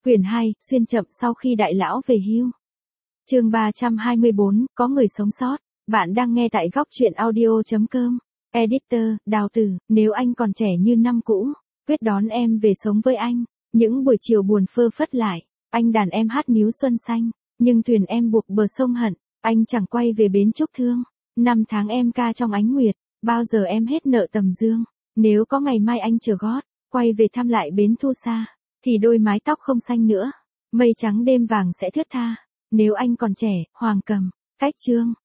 Quyển 2, xuyên chậm sau khi đại lão về hưu. Chương 324, có người sống sót. Bạn đang nghe tại góc truyện audio.com. Editor, Đào Tử, nếu anh còn trẻ như năm cũ, quyết đón em về sống với anh. Những buổi chiều buồn phơ phất lại, anh đàn em hát níu xuân xanh, nhưng thuyền em buộc bờ sông hận, anh chẳng quay về bến Trúc Thương. 5 tháng em ca trong ánh nguyệt, bao giờ em hết nợ tầm dương. Nếu có ngày mai anh chờ gót, quay về thăm lại bến Thu Sa, thì đôi mái tóc không xanh nữa, mây trắng đêm vàng sẽ thướt tha. Nếu anh còn trẻ, Hoàng Cầm, Cách Chương,